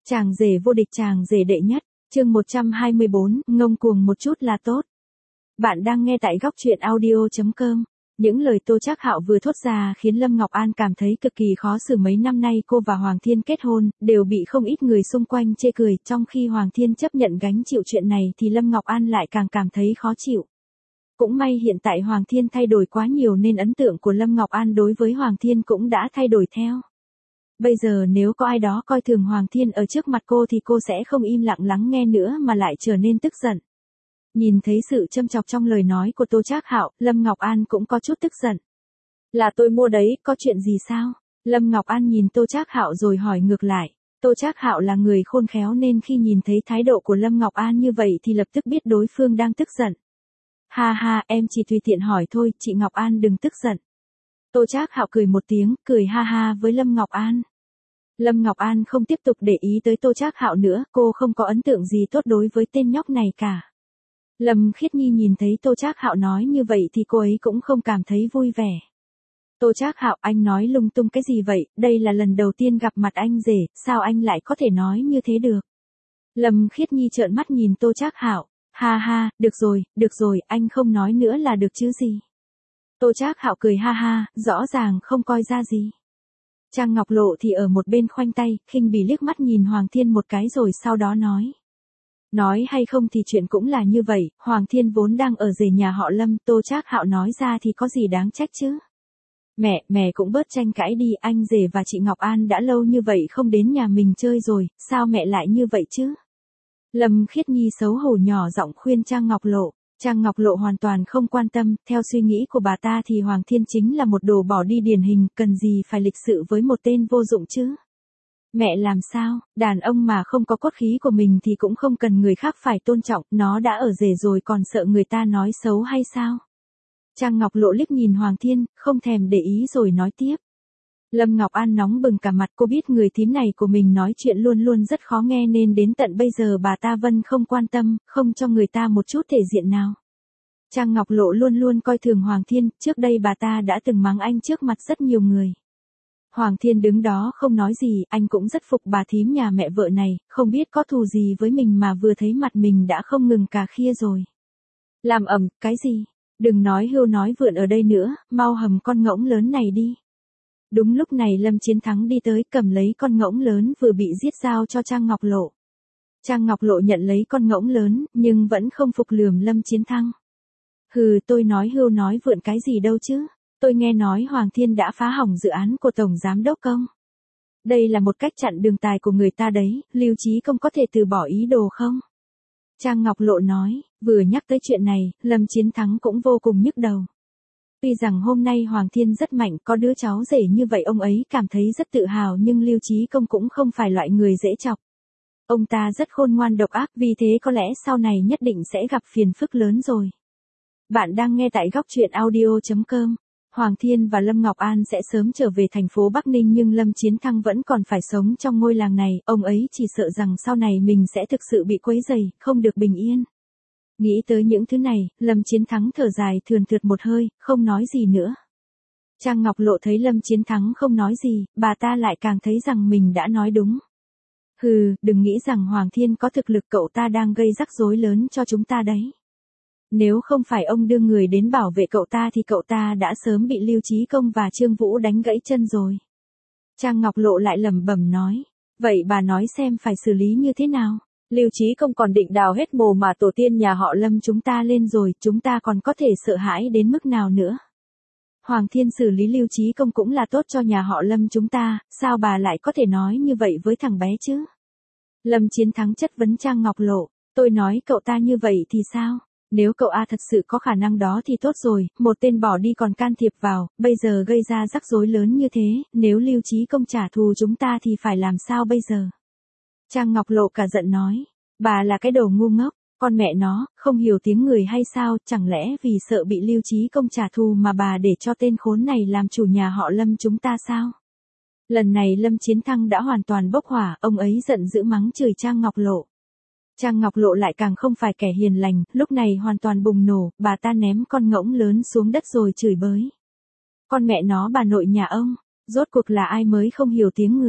Chàng rể vô địch, chàng rể đệ nhất, chương 124, ngông cuồng một chút là tốt. Bạn đang nghe tại góc truyện audio.com. Những lời Tô Trác Hạo vừa thốt ra khiến Lâm Ngọc An cảm thấy cực kỳ khó xử. Mấy năm nay cô và Hoàng Thiên kết hôn, đều bị không ít người xung quanh chê cười, trong khi Hoàng Thiên chấp nhận gánh chịu chuyện này thì Lâm Ngọc An lại càng cảm thấy khó chịu. Cũng may hiện tại Hoàng Thiên thay đổi quá nhiều nên ấn tượng của Lâm Ngọc An đối với Hoàng Thiên cũng đã thay đổi theo. Bây giờ nếu có ai đó coi thường Hoàng Thiên ở trước mặt cô thì cô sẽ không im lặng lắng nghe nữa mà lại trở nên tức giận. Nhìn thấy sự châm chọc trong lời nói của Tô Trác Hạo, Lâm Ngọc An cũng có chút tức giận. Là tôi mua đấy, có chuyện gì sao? Lâm Ngọc An nhìn Tô Trác Hạo rồi hỏi ngược lại. Tô Trác Hạo là người khôn khéo nên khi nhìn thấy thái độ của Lâm Ngọc An như vậy thì lập tức biết đối phương đang tức giận. Ha ha, em chỉ tùy tiện hỏi thôi, chị Ngọc An đừng tức giận. Tô Trác Hạo cười một tiếng, cười ha ha với Lâm Ngọc An. Lâm Ngọc An không tiếp tục để ý tới Tô Trác Hạo nữa, cô không có ấn tượng gì tốt đối với tên nhóc này cả. Lâm Khiết Nhi nhìn thấy Tô Trác Hạo nói như vậy thì cô ấy cũng không cảm thấy vui vẻ. Tô Trác Hạo, anh nói lung tung cái gì vậy, đây là lần đầu tiên gặp mặt anh rể, sao anh lại có thể nói như thế được? Lâm Khiết Nhi trợn mắt nhìn Tô Trác Hạo, ha ha, được rồi, anh không nói nữa là được chứ gì. Tô Trác Hạo cười ha ha, rõ ràng không coi ra gì. Trang Ngọc Lộ thì ở một bên khoanh tay, khinh bỉ liếc mắt nhìn Hoàng Thiên một cái rồi sau đó nói. Nói hay không thì chuyện cũng là như vậy, Hoàng Thiên vốn đang ở rể nhà họ Lâm, Tô Trác Hạo nói ra thì có gì đáng trách chứ. Mẹ cũng bớt tranh cãi đi, anh rể và chị Ngọc An đã lâu như vậy không đến nhà mình chơi rồi, sao mẹ lại như vậy chứ? Lâm Khiết Nhi xấu hổ nhỏ giọng khuyên Trang Ngọc Lộ. Trang Ngọc Lộ hoàn toàn không quan tâm, theo suy nghĩ của bà ta thì Hoàng Thiên chính là một đồ bỏ đi điển hình, cần gì phải lịch sự với một tên vô dụng chứ? Mẹ làm sao, đàn ông mà không có cốt khí của mình thì cũng không cần người khác phải tôn trọng, nó đã ở rể rồi còn sợ người ta nói xấu hay sao? Trang Ngọc Lộ liếc nhìn Hoàng Thiên, không thèm để ý rồi nói tiếp. Lâm Ngọc An nóng bừng cả mặt, cô biết người thím này của mình nói chuyện luôn luôn rất khó nghe nên đến tận bây giờ bà ta vẫn không quan tâm, không cho người ta một chút thể diện nào. Trang Ngọc Lộ luôn luôn coi thường Hoàng Thiên, trước đây bà ta đã từng mắng anh trước mặt rất nhiều người. Hoàng Thiên đứng đó không nói gì, anh cũng rất phục bà thím nhà mẹ vợ này, không biết có thù gì với mình mà vừa thấy mặt mình đã không ngừng cà khịa rồi. Làm ầm, cái gì? Đừng nói hưu nói vượn ở đây nữa, mau hầm con ngỗng lớn này đi. Đúng lúc này Lâm Chiến Thắng đi tới cầm lấy con ngỗng lớn vừa bị giết giao cho Trang Ngọc Lộ. Trang Ngọc Lộ nhận lấy con ngỗng lớn, nhưng vẫn không phục lườm Lâm Chiến Thắng. Hừ, tôi nói hưu nói vượn cái gì đâu chứ. Tôi nghe nói Hoàng Thiên đã phá hỏng dự án của Tổng Giám Đốc Công. Đây là một cách chặn đường tài của người ta đấy, Lưu Chí Công có thể từ bỏ ý đồ không? Trang Ngọc Lộ nói, vừa nhắc tới chuyện này, Lâm Chiến Thắng cũng vô cùng nhức đầu. Tuy rằng hôm nay Hoàng Thiên rất mạnh, có đứa cháu rể như vậy ông ấy cảm thấy rất tự hào nhưng Lưu Chí Công cũng không phải loại người dễ chọc. Ông ta rất khôn ngoan độc ác, vì thế có lẽ sau này nhất định sẽ gặp phiền phức lớn rồi. Bạn đang nghe tại góc truyện audio.com. Hoàng Thiên và Lâm Ngọc An sẽ sớm trở về thành phố Bắc Ninh nhưng Lâm Chiến Thắng vẫn còn phải sống trong ngôi làng này, ông ấy chỉ sợ rằng sau này mình sẽ thực sự bị quấy rầy, không được bình yên. Nghĩ tới những thứ này, Lâm Chiến Thắng thở dài thườn thượt một hơi, không nói gì nữa. Trang Ngọc Lộ thấy Lâm Chiến Thắng không nói gì, bà ta lại càng thấy rằng mình đã nói đúng. Hừ, đừng nghĩ rằng Hoàng Thiên có thực lực, cậu ta đang gây rắc rối lớn cho chúng ta đấy. Nếu không phải ông đưa người đến bảo vệ cậu ta thì cậu ta đã sớm bị Lưu Chí Công và Trương Vũ đánh gãy chân rồi. Trang Ngọc Lộ lại lẩm bẩm nói, vậy bà nói xem phải xử lý như thế nào? Lưu Chí Công còn định đào hết mồ mà tổ tiên nhà họ Lâm chúng ta lên rồi, chúng ta còn có thể sợ hãi đến mức nào nữa? Hoàng Thiên xử lý Lưu Chí Công cũng là tốt cho nhà họ Lâm chúng ta, sao bà lại có thể nói như vậy với thằng bé chứ? Lâm Chiến Thắng chất vấn Trang Ngọc Lộ, tôi nói cậu ta như vậy thì sao? Nếu cậu A thật sự có khả năng đó thì tốt rồi, một tên bỏ đi còn can thiệp vào, bây giờ gây ra rắc rối lớn như thế, nếu Lưu Chí Công trả thù chúng ta thì phải làm sao bây giờ? Trang Ngọc Lộ cả giận nói, bà là cái đồ ngu ngốc, con mẹ nó, không hiểu tiếng người hay sao, chẳng lẽ vì sợ bị Lưu Chí Công trả thù mà bà để cho tên khốn này làm chủ nhà họ Lâm chúng ta sao? Lần này Lâm Chiến Thắng đã hoàn toàn bốc hỏa, ông ấy giận dữ mắng chửi Trang Ngọc Lộ. Trang Ngọc Lộ lại càng không phải kẻ hiền lành, lúc này hoàn toàn bùng nổ, bà ta ném con ngỗng lớn xuống đất rồi chửi bới. Con mẹ nó bà nội nhà ông, rốt cuộc là ai mới không hiểu tiếng người.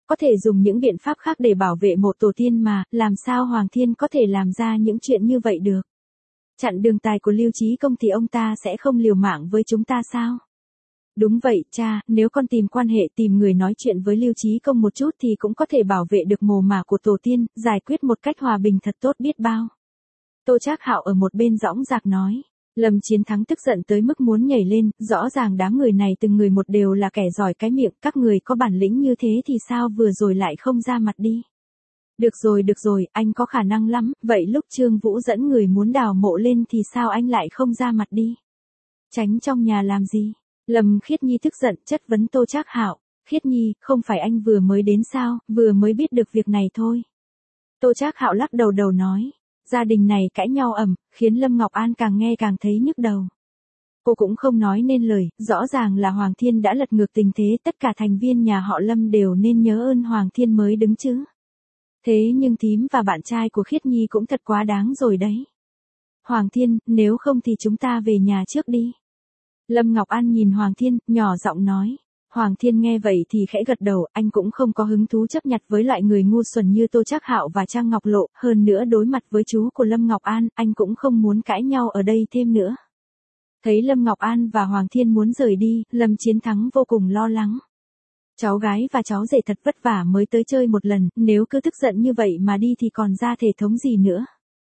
có thể dùng những biện pháp khác để bảo vệ mộ tổ tiên mà, làm sao Hoàng Thiên có thể làm ra những chuyện như vậy được. Chặn đường tài của Lưu Chí Công thì ông ta sẽ không liều mạng với chúng ta sao? Đúng vậy, cha, nếu con tìm quan hệ tìm người nói chuyện với Lưu Chí Công một chút thì cũng có thể bảo vệ được mồ mả của tổ tiên, giải quyết một cách hòa bình thật tốt biết bao. Tô Trác Hạo ở một bên dõng dạc nói. Lâm Chiến Thắng tức giận tới mức muốn nhảy lên, rõ ràng đám người này từng người một đều là kẻ giỏi cái miệng, các người có bản lĩnh như thế thì sao vừa rồi lại không ra mặt đi. Được rồi, anh có khả năng lắm, vậy lúc Trương Vũ dẫn người muốn đào mộ lên thì sao anh lại không ra mặt đi. Tránh trong nhà làm gì? Lâm Khiết Nhi tức giận chất vấn Tô Trác Hạo. Khiết Nhi, không phải anh vừa mới đến sao, vừa mới biết được việc này thôi. Tô Trác Hạo lắc đầu nói. Gia đình này cãi nhau ầm, khiến Lâm Ngọc An càng nghe càng thấy nhức đầu. Cô cũng không nói nên lời, rõ ràng là Hoàng Thiên đã lật ngược tình thế, tất cả thành viên nhà họ Lâm đều nên nhớ ơn Hoàng Thiên mới đứng chứ. Thế nhưng thím và bạn trai của Khiết Nhi cũng thật quá đáng rồi đấy. Hoàng Thiên, nếu không thì chúng ta về nhà trước đi. Lâm Ngọc An nhìn Hoàng Thiên, nhỏ giọng nói. Hoàng Thiên nghe vậy thì khẽ gật đầu, anh cũng không có hứng thú chấp nhặt với loại người ngu xuẩn như Tô Trác Hạo và Trang Ngọc Lộ, hơn nữa đối mặt với chú của Lâm Ngọc An, anh cũng không muốn cãi nhau ở đây thêm nữa. Thấy Lâm Ngọc An và Hoàng Thiên muốn rời đi, Lâm Chiến Thắng vô cùng lo lắng. Cháu gái và cháu rể thật vất vả mới tới chơi một lần, nếu cứ tức giận như vậy mà đi thì còn ra thể thống gì nữa.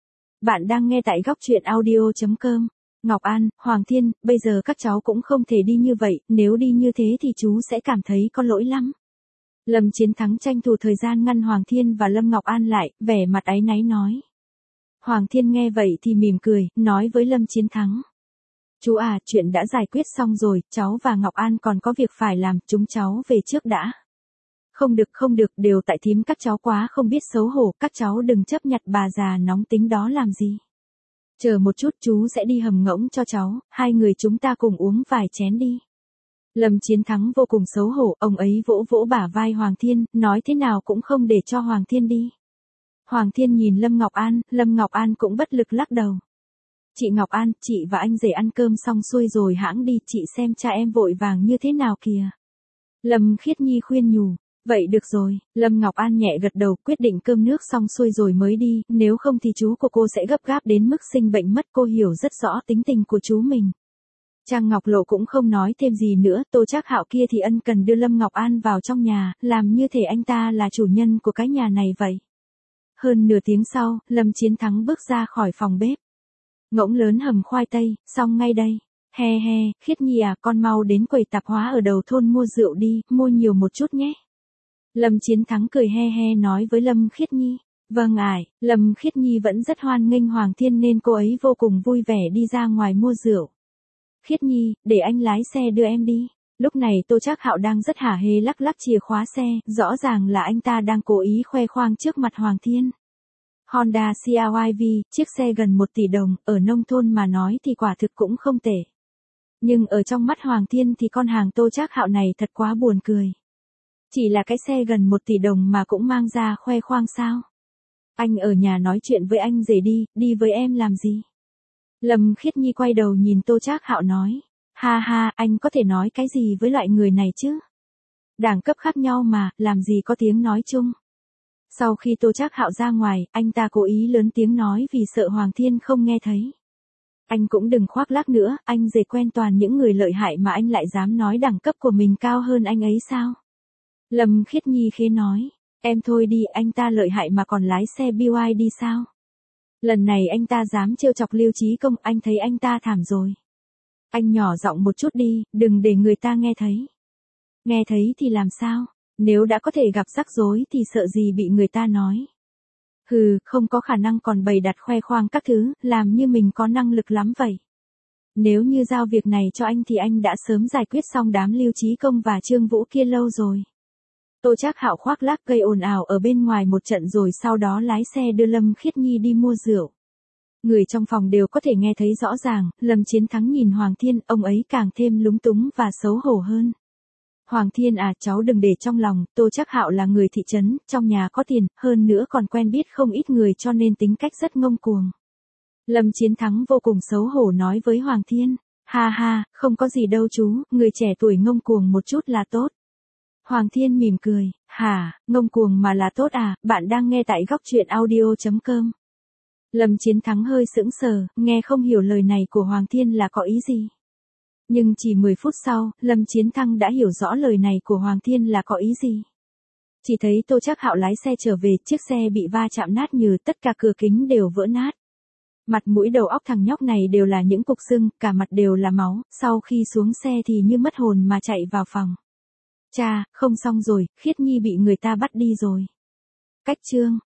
Bạn đang nghe tại góc truyện audio.com. Ngọc An, Hoàng Thiên, bây giờ các cháu cũng không thể đi như vậy, nếu đi như thế thì chú sẽ cảm thấy có lỗi lắm. Lâm Chiến Thắng tranh thủ thời gian ngăn Hoàng Thiên và Lâm Ngọc An lại, vẻ mặt áy náy nói. Hoàng Thiên nghe vậy thì mỉm cười, nói với Lâm Chiến Thắng. Chú à, chuyện đã giải quyết xong rồi, cháu và Ngọc An còn có việc phải làm, chúng cháu về trước đã. Không được, đều tại thím các cháu quá không biết xấu hổ, các cháu đừng chấp nhặt bà già nóng tính đó làm gì. Chờ một chút chú sẽ đi hầm ngỗng cho cháu, hai người chúng ta cùng uống vài chén đi. Lâm Chiến Thắng vô cùng xấu hổ, ông ấy vỗ vỗ bả vai Hoàng Thiên, nói thế nào cũng không để cho Hoàng Thiên đi. Hoàng Thiên nhìn Lâm Ngọc An cũng bất lực lắc đầu. Chị Ngọc An, chị và anh rể ăn cơm xong xuôi rồi hãng đi, chị xem cha em vội vàng như thế nào kìa. Lâm Khiết Nhi khuyên nhủ. Vậy được rồi, Lâm Ngọc An nhẹ gật đầu quyết định cơm nước xong xuôi rồi mới đi, nếu không thì chú của cô sẽ gấp gáp đến mức sinh bệnh mất, cô hiểu rất rõ tính tình của chú mình. Trang Ngọc Lộ cũng không nói thêm gì nữa, Tô Trác Hạo kia thì ân cần đưa Lâm Ngọc An vào trong nhà, làm như thể anh ta là chủ nhân của cái nhà này vậy. Hơn nửa tiếng sau, Lâm Chiến Thắng bước ra khỏi phòng bếp. Ngỗng lớn hầm khoai tây, xong ngay đây. He, Khiết Nhi à, con mau đến quầy tạp hóa ở đầu thôn mua rượu đi, mua nhiều một chút nhé. Lâm Chiến Thắng cười he nói với Lâm Khiết Nhi. Vâng ải, Lâm Khiết Nhi vẫn rất hoan nghênh Hoàng Thiên nên cô ấy vô cùng vui vẻ đi ra ngoài mua rượu. Khiết Nhi, để anh lái xe đưa em đi. Lúc này Tô Trác Hạo đang rất hả hê lắc chìa khóa xe, rõ ràng là anh ta đang cố ý khoe khoang trước mặt Hoàng Thiên. Honda CR-V, chiếc xe gần 1 tỷ đồng, ở nông thôn mà nói thì quả thực cũng không tệ. Nhưng ở trong mắt Hoàng Thiên thì con hàng Tô Trác Hạo này thật quá buồn cười. Chỉ là cái xe gần 1 tỷ đồng mà cũng mang ra khoe khoang sao? Anh ở nhà nói chuyện với anh rể đi với em làm gì? Lâm Khiết Nhi quay đầu nhìn Tô Trác Hạo nói. Ha, anh có thể nói cái gì với loại người này chứ? Đẳng cấp khác nhau mà, làm gì có tiếng nói chung. Sau khi Tô Trác Hạo ra ngoài, anh ta cố ý lớn tiếng nói vì sợ Hoàng Thiên không nghe thấy. Anh cũng đừng khoác lác nữa, anh rể quen toàn những người lợi hại mà anh lại dám nói đẳng cấp của mình cao hơn anh ấy sao? Lâm Khiết Nhi khẽ nói, em thôi đi, anh ta lợi hại mà còn lái xe BYD sao? Lần này anh ta dám trêu chọc Lưu Chí Công, anh thấy anh ta thảm rồi. Anh nhỏ giọng một chút đi, đừng để người ta nghe thấy. Nghe thấy thì làm sao? Nếu đã có thể gặp rắc rối thì sợ gì bị người ta nói. Hừ, không có khả năng còn bày đặt khoe khoang các thứ, làm như mình có năng lực lắm vậy. Nếu như giao việc này cho anh thì anh đã sớm giải quyết xong đám Lưu Chí Công và Trương Vũ kia lâu rồi. Tô Trác Hạo khoác lác gây ồn ào ở bên ngoài một trận rồi sau đó lái xe đưa Lâm Khiết Nhi đi mua rượu. Người trong phòng đều có thể nghe thấy rõ ràng, Lâm Chiến Thắng nhìn Hoàng Thiên, ông ấy càng thêm lúng túng và xấu hổ hơn. Hoàng Thiên à, cháu đừng để trong lòng, Tô Trác Hạo là người thị trấn, trong nhà có tiền, hơn nữa còn quen biết không ít người cho nên tính cách rất ngông cuồng. Lâm Chiến Thắng vô cùng xấu hổ nói với Hoàng Thiên. Ha, không có gì đâu chú, người trẻ tuổi ngông cuồng một chút là tốt. Hoàng Thiên mỉm cười, hả, ngông cuồng mà là tốt à, bạn đang nghe tại góc truyện audio.com. Lâm Chiến Thắng hơi sững sờ, nghe không hiểu lời này của Hoàng Thiên là có ý gì. Nhưng chỉ 10 phút sau, Lâm Chiến Thắng đã hiểu rõ lời này của Hoàng Thiên là có ý gì. Chỉ thấy Tô Trác Hạo lái xe trở về, chiếc xe bị va chạm nát nhừ, tất cả cửa kính đều vỡ nát. Mặt mũi đầu óc thằng nhóc này đều là những cục sưng, cả mặt đều là máu, sau khi xuống xe thì như mất hồn mà chạy vào phòng. Cha, không xong rồi, Khiết Nhi bị người ta bắt đi rồi. Cách chương